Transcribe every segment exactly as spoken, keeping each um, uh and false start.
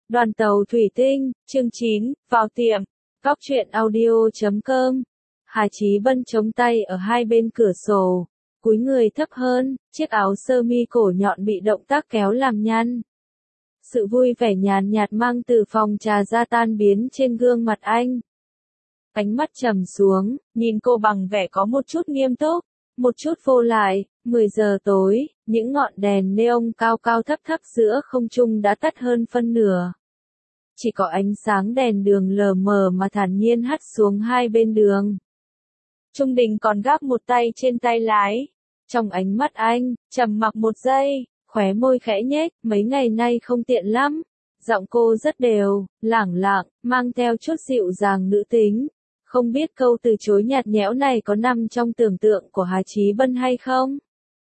Đoàn tàu thủy tinh, chương chín, vào tiệm, góc truyện audio chấm com. Hà Chí Bân chống tay ở hai bên cửa sổ, cúi người thấp hơn, chiếc áo sơ mi cổ nhọn bị động tác kéo làm nhăn. Sự vui vẻ nhàn nhạt mang từ phòng trà ra tan biến trên gương mặt anh. Ánh mắt trầm xuống, nhìn cô bằng vẻ có một chút nghiêm túc, một chút vô lại. Mười giờ tối, những ngọn đèn neon cao cao thấp thấp giữa không trung đã tắt hơn phân nửa. Chỉ có ánh sáng đèn đường lờ mờ mà thản nhiên hắt xuống hai bên đường. Trung Đình còn gác một tay trên tay lái. Trong ánh mắt anh, trầm mặc một giây, khóe môi khẽ nhếch, mấy ngày nay không tiện lắm. Giọng cô rất đều, lẳng lặng, mang theo chút dịu dàng nữ tính. Không biết câu từ chối nhạt nhẽo này có nằm trong tưởng tượng của Hà Chí Bân hay không?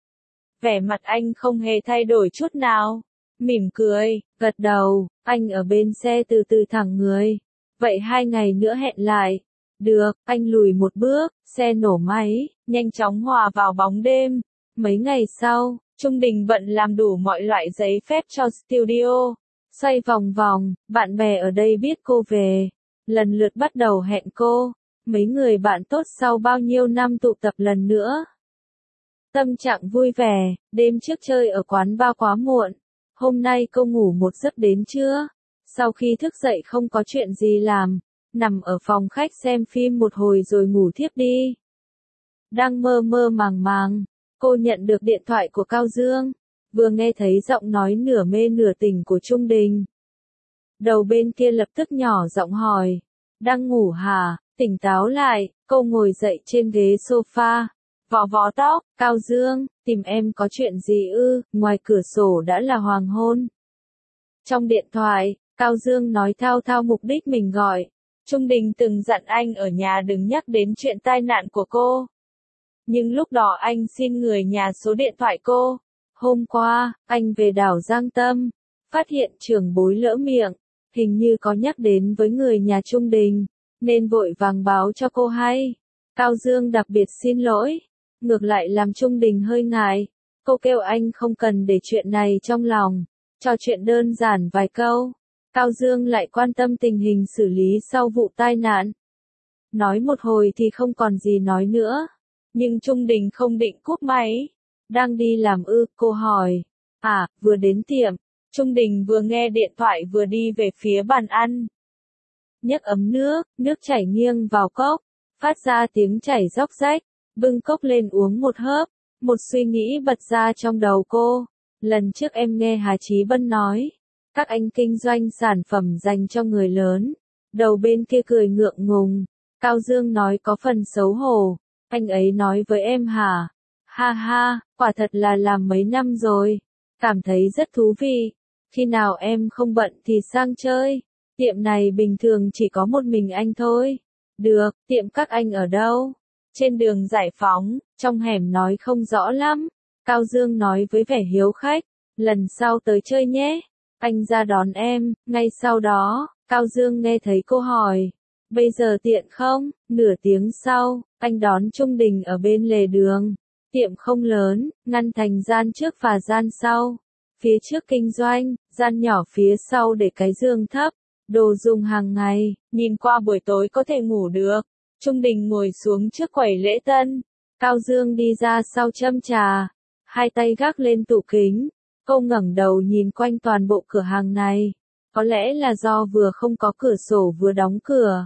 Vẻ mặt anh không hề thay đổi chút nào. Mỉm cười, gật đầu, anh ở bên xe từ từ thẳng người. Vậy hai ngày nữa hẹn lại. Được, anh lùi một bước, xe nổ máy, nhanh chóng hòa vào bóng đêm. Mấy ngày sau, Trung Đình bận làm đủ mọi loại giấy phép cho studio. Xoay vòng vòng, bạn bè ở đây biết cô về. Lần lượt bắt đầu hẹn cô. Mấy người bạn tốt sau bao nhiêu năm tụ tập lần nữa. Tâm trạng vui vẻ, đêm trước chơi ở quán bar quá muộn. Hôm nay cô ngủ một giấc đến trưa. Sau khi thức dậy không có chuyện gì làm, nằm ở phòng khách xem phim một hồi rồi ngủ thiếp đi. Đang mơ mơ màng màng, cô nhận được điện thoại của Cao Dương, vừa nghe thấy giọng nói nửa mê nửa tỉnh của Trung Đình. Đầu bên kia lập tức nhỏ giọng hỏi, đang ngủ hả? Tỉnh táo lại, cô ngồi dậy trên ghế sofa, vò vò tóc. Cao Dương, tìm em có chuyện gì ư? Ngoài cửa sổ đã là hoàng hôn. Trong điện thoại, Cao Dương nói thao thao mục đích mình gọi. Trung Đình từng dặn anh ở nhà đừng nhắc đến chuyện tai nạn của cô. Nhưng lúc đó anh xin người nhà số điện thoại cô. Hôm qua, anh về đảo Giang Tâm, phát hiện trưởng bối lỡ miệng, hình như có nhắc đến với người nhà Trung Đình, nên vội vàng báo cho cô hay. Cao Dương đặc biệt xin lỗi, ngược lại làm Trung Đình hơi ngại. Cô kêu anh không cần để chuyện này trong lòng, trò chuyện đơn giản vài câu. Cao Dương lại quan tâm tình hình xử lý sau vụ tai nạn. Nói một hồi thì không còn gì nói nữa. Nhưng Trung Đình không định cúp máy. Đang đi làm ư? Cô hỏi. À, vừa đến tiệm. Trung Đình vừa nghe điện thoại vừa đi về phía bàn ăn. Nhấc ấm nước, nước chảy nghiêng vào cốc, phát ra tiếng chảy róc rách, bưng cốc lên uống một hớp. Một suy nghĩ bật ra trong đầu cô. Lần trước em nghe Hà Chí Bân nói, các anh kinh doanh sản phẩm dành cho người lớn. Đầu bên kia cười ngượng ngùng. Cao Dương nói có phần xấu hổ. Anh ấy nói với em hả? Ha ha, quả thật là làm mấy năm rồi. Cảm thấy rất thú vị. Khi nào em không bận thì sang chơi. Tiệm này bình thường chỉ có một mình anh thôi. Được, tiệm các anh ở đâu? Trên đường Giải Phóng, trong hẻm nói không rõ lắm. Cao Dương nói với vẻ hiếu khách. Lần sau tới chơi nhé. Anh ra đón em. Ngay sau đó, Cao Dương nghe thấy cô hỏi. Bây giờ tiện không? Nửa tiếng sau, anh đón Trung Đình ở bên lề đường. Tiệm không lớn, ngăn thành gian trước và gian sau. Phía trước kinh doanh, gian nhỏ phía sau để cái giường thấp. Đồ dùng hàng ngày, nhìn qua buổi tối có thể ngủ được. Trung Đình ngồi xuống trước quầy lễ tân. Cao Dương đi ra sau châm trà. Hai tay gác lên tủ kính. Cô ngẩng đầu nhìn quanh toàn bộ cửa hàng này. Có lẽ là do vừa không có cửa sổ vừa đóng cửa,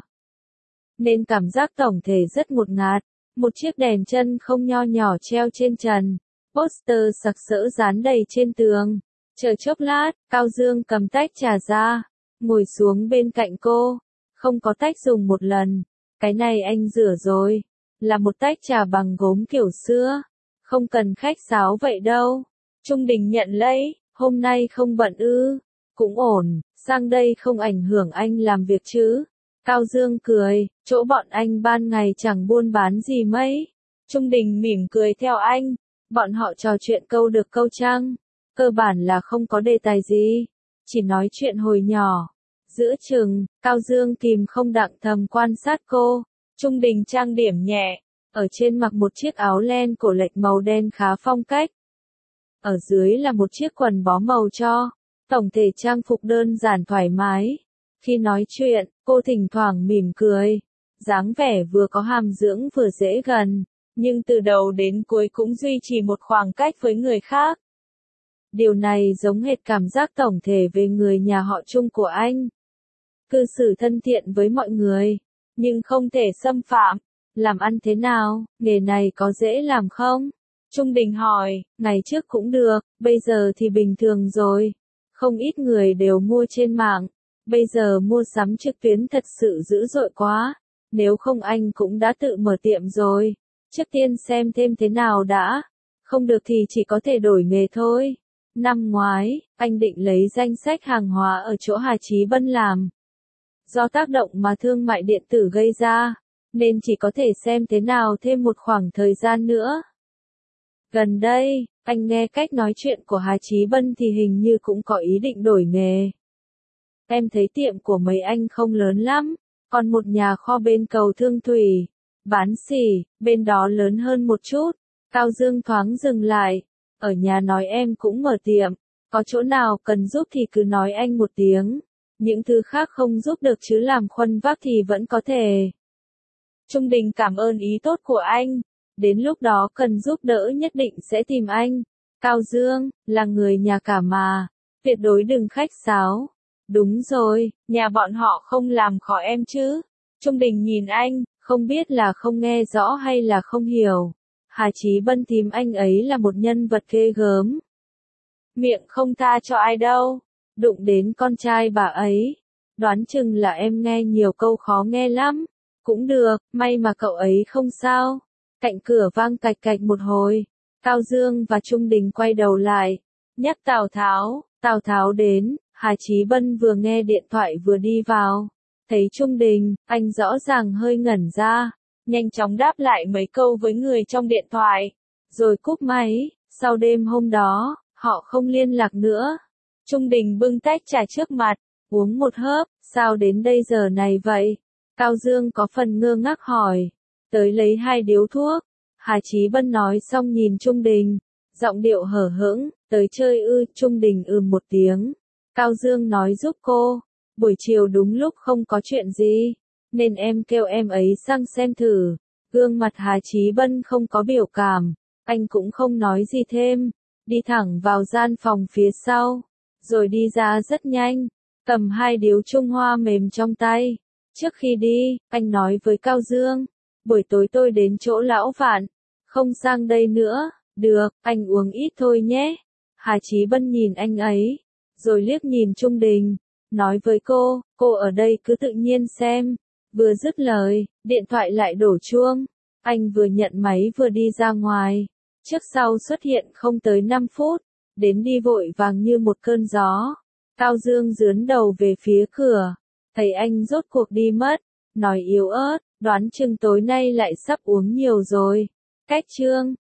nên cảm giác tổng thể rất ngột ngạt. Một chiếc đèn chân không nho nhỏ treo trên trần. Poster sặc sỡ dán đầy trên tường. Chờ chốc lát, Cao Dương cầm tách trà ra. Ngồi xuống bên cạnh cô. Không có tách dùng một lần. Cái này anh rửa rồi. Là một tách trà bằng gốm kiểu xưa. Không cần khách sáo vậy đâu. Trung Đình nhận lấy. Hôm nay không bận ư? Cũng ổn, sang đây không ảnh hưởng anh làm việc chứ? Cao Dương cười, chỗ bọn anh ban ngày chẳng buôn bán gì mấy. Trung Đình mỉm cười theo anh. Bọn họ trò chuyện câu được câu trăng. Cơ bản là không có đề tài gì. Chỉ nói chuyện hồi nhỏ. Giữa chừng, Cao Dương kìm không đặng thầm quan sát cô. Trung Đình trang điểm nhẹ. Ở trên mặc một chiếc áo len cổ lệch màu đen khá phong cách. Ở dưới là một chiếc quần bó màu cho. tổng thể trang phục đơn giản thoải mái. Khi nói chuyện, cô thỉnh thoảng mỉm cười, dáng vẻ vừa có hàm dưỡng vừa dễ gần, nhưng từ đầu đến cuối cũng duy trì một khoảng cách với người khác. Điều này giống hệt cảm giác tổng thể về người nhà họ Trung của anh. Cư xử thân thiện với mọi người, nhưng không thể xâm phạm. Làm ăn thế nào, nghề này có dễ làm không? Trung Đình hỏi, ngày trước cũng được, bây giờ thì bình thường rồi. Không ít người đều mua trên mạng, bây giờ mua sắm trực tuyến thật sự dữ dội quá. Nếu không anh cũng đã tự mở tiệm rồi. Trước tiên xem thêm thế nào đã. Không được thì chỉ có thể đổi nghề thôi. Năm ngoái, anh định lấy danh sách hàng hóa ở chỗ Hà Chí Bân làm. Do tác động mà thương mại điện tử gây ra, nên chỉ có thể xem thế nào thêm một khoảng thời gian nữa. Gần đây, anh nghe cách nói chuyện của Hà Chí Bân thì hình như cũng có ý định đổi nghề. Em thấy tiệm của mấy anh không lớn lắm, còn một nhà kho bên cầu Thương Thủy, bán xỉ, bên đó lớn hơn một chút. Cao Dương thoáng dừng lại, ở nhà nói em cũng mở tiệm, có chỗ nào cần giúp thì cứ nói anh một tiếng, những thứ khác không giúp được chứ làm khuân vác thì vẫn có thể. Trung Đình cảm ơn ý tốt của anh, đến lúc đó cần giúp đỡ nhất định sẽ tìm anh. Cao Dương, là người nhà cả mà, tuyệt đối đừng khách sáo. Đúng rồi, nhà bọn họ không làm khó em chứ. Trung Đình nhìn anh, không biết là không nghe rõ hay là không hiểu. Hà Chí Bân thím anh ấy là một nhân vật ghê gớm. Miệng không tha cho ai đâu, đụng đến con trai bà ấy. Đoán chừng là em nghe nhiều câu khó nghe lắm. Cũng được, may mà cậu ấy không sao. Cạnh cửa vang cạch cạch một hồi. Cao Dương và Trung Đình quay đầu lại. Nhắc Tào Tháo, Tào Tháo đến. Hà Chí Bân vừa nghe điện thoại vừa đi vào. Thấy Trung Đình, anh rõ ràng hơi ngẩn ra. Nhanh chóng đáp lại mấy câu với người trong điện thoại. Rồi cúp máy. Sau đêm hôm đó, họ không liên lạc nữa. Trung Đình bưng tách trà trước mặt. Uống một hớp, sao đến đây giờ này vậy? Cao Dương có phần ngơ ngác hỏi. Tới lấy hai điếu thuốc. Hà Chí Bân nói xong nhìn Trung Đình. Giọng điệu hở hững, tới chơi ư. Trung Đình ừm một tiếng. Cao Dương nói giúp cô. Buổi chiều đúng lúc không có chuyện gì, nên em kêu em ấy sang xem thử. Gương mặt Hà Chí Bân không có biểu cảm. Anh cũng không nói gì thêm. Đi thẳng vào gian phòng phía sau. Rồi đi ra rất nhanh. Cầm hai điếu Trung Hoa mềm trong tay. Trước khi đi, anh nói với Cao Dương. Buổi tối tôi đến chỗ lão Vạn. Không sang đây nữa. Được, anh uống ít thôi nhé. Hà Chí Bân nhìn anh ấy. Rồi liếc nhìn Trung Đình. Nói với cô, cô ở đây cứ tự nhiên xem. Vừa dứt lời, điện thoại lại đổ chuông. Anh vừa nhận máy vừa đi ra ngoài. Trước sau xuất hiện không tới năm phút. Đến đi vội vàng như một cơn gió. Cao Dương dướn đầu về phía cửa. Thấy anh rốt cuộc đi mất. Nói yếu ớt, đoán chừng tối nay lại sắp uống nhiều rồi. Cách chương.